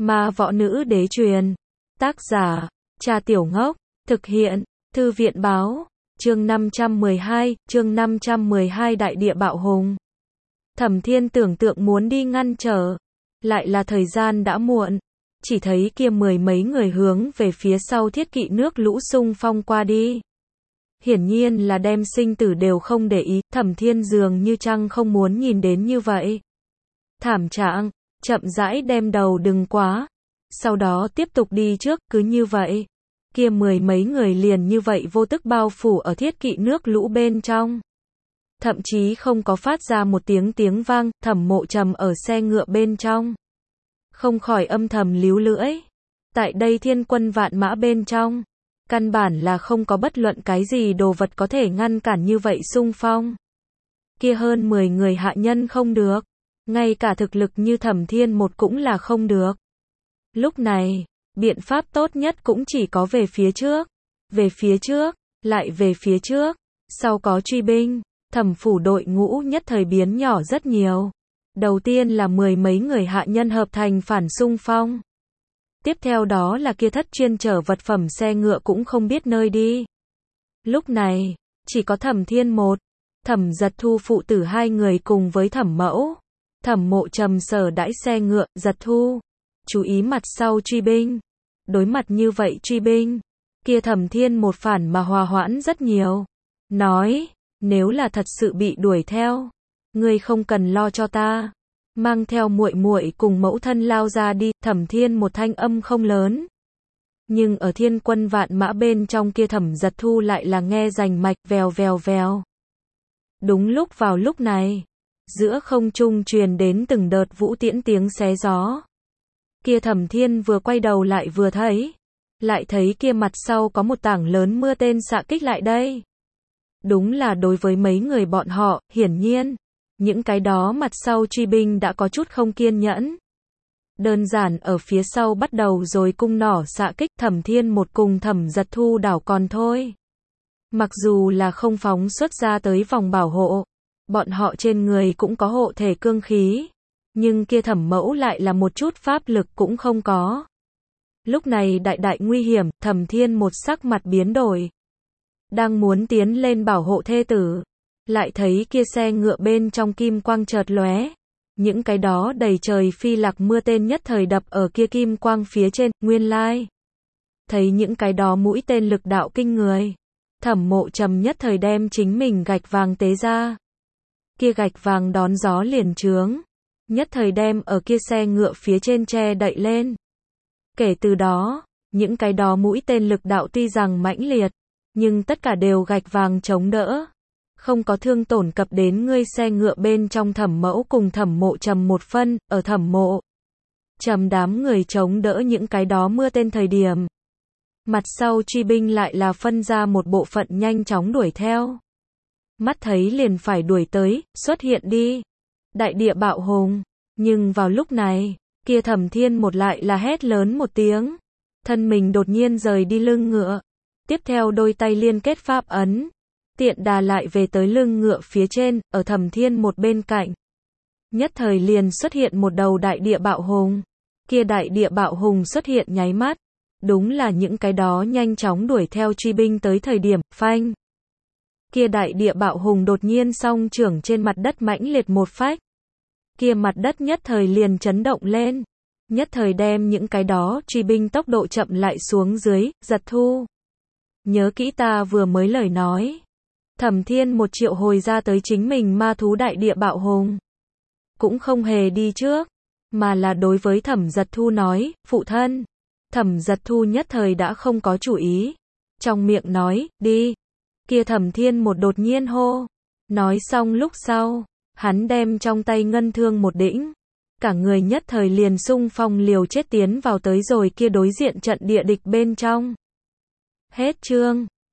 Ma Võ Nữ Đế truyền. Tác giả, Cha Tiểu Ngốc. Thực hiện, Thư viện Báo. Chương 512, Đại địa bạo hùng. Thẩm Thiên tưởng tượng muốn đi ngăn trở. Lại là thời gian đã muộn. Chỉ thấy kia mười mấy người hướng về phía sau thiết kỵ nước lũ xung phong qua đi. Hiển nhiên là đem sinh tử đều không để ý, Thẩm Thiên dường như chăng không muốn nhìn đến như vậy. Thảm trạng, chậm rãi đem đầu đừng quá. Sau đó tiếp tục đi trước, cứ như vậy. Kia mười mấy người liền như vậy vô tức bao phủ ở thiết kỵ nước lũ bên trong. Thậm chí không có phát ra một tiếng vang, Thẩm Mộ Trầm ở xe ngựa bên trong. Không khỏi âm thầm líu lưỡi. Tại đây thiên quân vạn mã bên trong. Căn bản là không có bất luận cái gì đồ vật có thể ngăn cản như vậy xung phong. Kia hơn 10 người hạ nhân không được. Ngay cả thực lực như Thẩm Thiên một cũng là không được. Lúc này, biện pháp tốt nhất cũng chỉ có về phía trước. Về phía trước, lại về phía trước. Sau có truy binh, Thẩm phủ đội ngũ nhất thời biến nhỏ rất nhiều. Đầu tiên là mười mấy người hạ nhân hợp thành phản xung phong. Tiếp theo đó là kia thất chuyên chở vật phẩm xe ngựa cũng không biết nơi đi. Lúc này, chỉ có Thẩm Thiên một, Thẩm Giật Thu phụ tử hai người cùng với Thẩm Mẫu. Thẩm Mộ Trầm sở đãi xe ngựa, Giật Thu. Chú ý mặt sau truy binh. Đối mặt như vậy truy binh. Kia Thẩm Thiên một phản mà hòa hoãn rất nhiều. Nói, nếu là thật sự bị đuổi theo. Ngươi không cần lo cho ta. Mang theo muội muội cùng mẫu thân lao ra đi, Thẩm Thiên một thanh âm không lớn. Nhưng ở thiên quân vạn mã bên trong kia Thẩm Giật Thu lại là nghe rành mạch vèo vèo vèo. Đúng lúc vào lúc này, giữa không trung truyền đến từng đợt vũ tiễn tiếng xé gió. Kia Thẩm Thiên vừa quay đầu lại vừa thấy. Lại thấy kia mặt sau có một tảng lớn mưa tên xạ kích lại đây. Đúng là đối với mấy người bọn họ, hiển nhiên. Những cái đó mặt sau truy binh đã có chút không kiên nhẫn. Đơn giản ở phía sau bắt đầu rồi cung nỏ xạ kích, Thẩm Thiên một cùng Thẩm Giật Thu đảo còn thôi. Mặc dù là không phóng xuất ra tới vòng bảo hộ, bọn họ trên người cũng có hộ thể cương khí. Nhưng kia Thẩm Mẫu lại là một chút pháp lực cũng không có. Lúc này đại nguy hiểm, Thẩm Thiên một sắc mặt biến đổi. Đang muốn tiến lên bảo hộ thê tử. Lại thấy kia xe ngựa bên trong kim quang chợt lóe. Những cái đó đầy trời phi lạc mưa tên nhất thời đập ở kia kim quang phía trên, nguyên lai. Thấy những cái đó mũi tên lực đạo kinh người. Thẩm Mộ Trầm nhất thời đem chính mình gạch vàng tế ra. Kia gạch vàng đón gió liền trướng. Nhất thời đem ở kia xe ngựa phía trên che đậy lên. Kể từ đó, những cái đó mũi tên lực đạo tuy rằng mãnh liệt, nhưng tất cả đều gạch vàng chống đỡ. Không có thương tổn cập đến ngươi xe ngựa bên trong Thẩm Mẫu cùng Thẩm Mộ Trầm một phân, ở Thẩm Mộ Trầm đám người chống đỡ những cái đó mưa tên thời điểm. Mặt sau truy binh lại là phân ra một bộ phận nhanh chóng đuổi theo. Mắt thấy liền phải đuổi tới, xuất hiện đi. Đại địa bạo hùng. Nhưng vào lúc này, kia Thẩm Thiên một lại là hét lớn một tiếng. Thân mình đột nhiên rời đi lưng ngựa. Tiếp theo đôi tay liên kết pháp ấn. Tiện đà lại về tới lưng ngựa phía trên, ở Thẩm Thiên một bên cạnh. Nhất thời liền xuất hiện một đầu đại địa bạo hùng. Kia đại địa bạo hùng xuất hiện nháy mắt. Đúng là những cái đó nhanh chóng đuổi theo truy binh tới thời điểm, phanh. Kia đại địa bạo hùng đột nhiên song trưởng trên mặt đất mãnh liệt một phách. Kia mặt đất nhất thời liền chấn động lên. Nhất thời đem những cái đó truy binh tốc độ chậm lại xuống dưới, Giật Thu. Nhớ kỹ ta vừa mới lời nói. Thẩm Thiên một triệu hồi ra tới chính mình ma thú đại địa bạo hùng. Cũng không hề đi trước, mà là đối với Thẩm Giật Thu nói, phụ thân. Thẩm Giật Thu nhất thời đã không có chủ ý. Trong miệng nói, đi. Kia Thẩm Thiên một đột nhiên hô. Nói xong lúc sau, hắn đem trong tay ngân thương một đĩnh. Cả người nhất thời liền xung phong liều chết tiến vào tới rồi kia đối diện trận địa địch bên trong. Hết chương.